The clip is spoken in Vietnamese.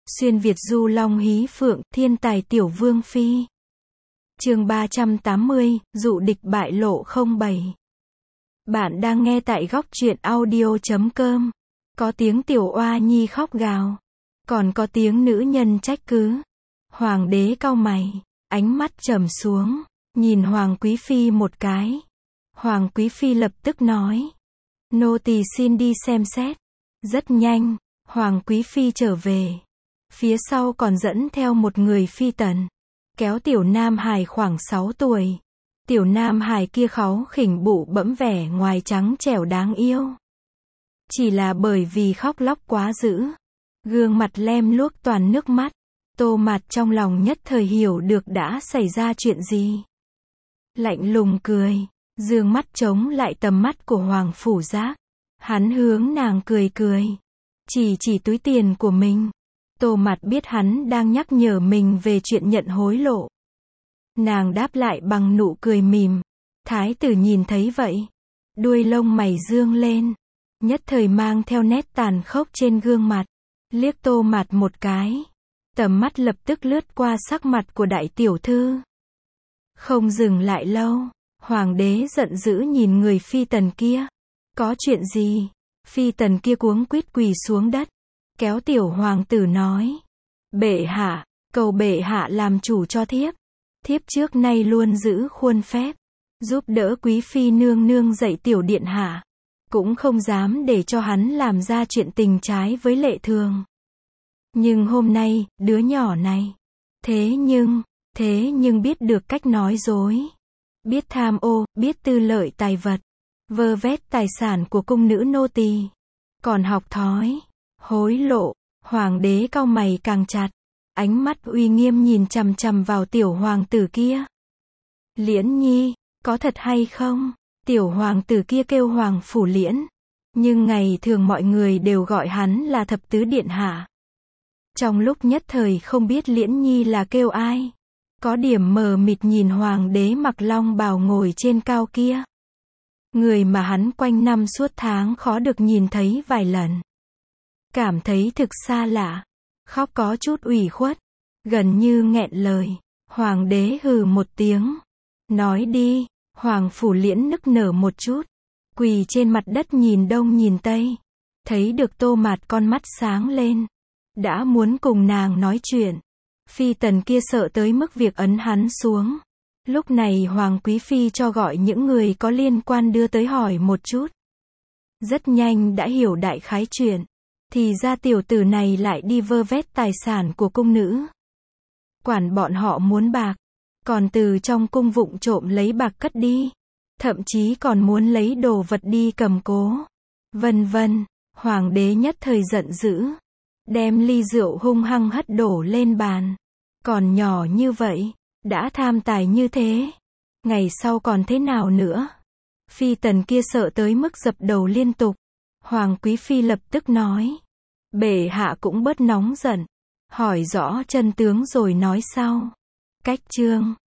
Xuyên Việt du long hí phượng, thiên tài tiểu vương phi. Chương 380, dụ địch bại lộ 07. Bạn đang nghe tại góc truyện audio.com. Có tiếng tiểu oa nhi khóc gào, còn có tiếng nữ nhân trách cứ. Hoàng đế cau mày, ánh mắt trầm xuống, nhìn Hoàng quý phi một cái. Hoàng quý phi lập tức nói: "Nô tỳ xin đi xem xét." Rất nhanh, Hoàng quý phi trở về. Phía sau còn dẫn theo một người phi tần, kéo tiểu nam hài khoảng 6 tuổi. Tiểu nam hài kia kháu khỉnh bụ bẫm vẻ ngoài trắng trẻo đáng yêu. Chỉ là bởi vì khóc lóc quá dữ, gương mặt lem luốc toàn nước mắt. Tô Mạt trong lòng nhất thời hiểu được đã xảy ra chuyện gì. Lạnh lùng cười, dương mắt chống lại tầm mắt của Hoàng Phủ Giác. Hắn hướng nàng cười cười, chỉ túi tiền của mình. Tô Mạt biết hắn đang nhắc nhở mình về chuyện nhận hối lộ. Nàng đáp lại bằng nụ cười mỉm. Thái tử nhìn thấy vậy, đuôi lông mày dương lên, nhất thời mang theo nét tàn khốc trên gương mặt. Liếc Tô Mạt một cái, tầm mắt lập tức lướt qua sắc mặt của đại tiểu thư. Không dừng lại lâu, hoàng đế giận dữ nhìn người phi tần kia. Có chuyện gì? Phi tần kia cuống quýt quỳ xuống đất, kéo tiểu hoàng tử nói: "Bệ hạ, cầu bệ hạ làm chủ cho thiếp. Thiếp trước nay luôn giữ khuôn phép, giúp đỡ quý phi nương nương dạy tiểu điện hạ, cũng không dám để cho hắn làm ra chuyện tình trái với lệ thường. Nhưng hôm nay, đứa nhỏ này, thế nhưng biết được cách nói dối, biết tham ô, biết tư lợi tài vật, vơ vét tài sản của cung nữ nô tỳ, còn học thói hối lộ." Hoàng đế cau mày càng chặt, ánh mắt uy nghiêm nhìn chằm chằm vào tiểu hoàng tử kia. "Liễn nhi, có thật hay không?" Tiểu hoàng tử kia kêu Hoàng Phủ Liễn, nhưng ngày thường mọi người đều gọi hắn là thập tứ điện hạ. Trong lúc nhất thời không biết Liễn nhi là kêu ai, có điểm mờ mịt nhìn hoàng đế mặc long bào ngồi trên cao kia. Người mà hắn quanh năm suốt tháng khó được nhìn thấy vài lần. Cảm thấy thực xa lạ, khóc có chút ủy khuất, gần như nghẹn lời. Hoàng đế hừ một tiếng, nói đi. Hoàng Phủ Liễn nức nở một chút, quỳ trên mặt đất nhìn đông nhìn tây. Thấy được Tô Mạt con mắt sáng lên, đã muốn cùng nàng nói chuyện. Phi tần kia sợ tới mức việc ấn hắn xuống. Lúc này Hoàng quý phi cho gọi những người có liên quan đưa tới hỏi một chút. Rất nhanh đã hiểu đại khái chuyện. Thì ra tiểu tử này lại đi vơ vét tài sản của cung nữ. Quản bọn họ muốn bạc, còn từ trong cung vụng trộm lấy bạc cất đi. Thậm chí còn muốn lấy đồ vật đi cầm cố. Vân vân. Hoàng đế nhất thời giận dữ, đem ly rượu hung hăng hất đổ lên bàn. Còn nhỏ như vậy, đã tham tài như thế, ngày sau còn thế nào nữa? Phi tần kia sợ tới mức dập đầu liên tục. Hoàng quý phi lập tức nói: "Bệ hạ cũng bớt nóng giận, hỏi rõ chân tướng rồi nói sau." Cách chương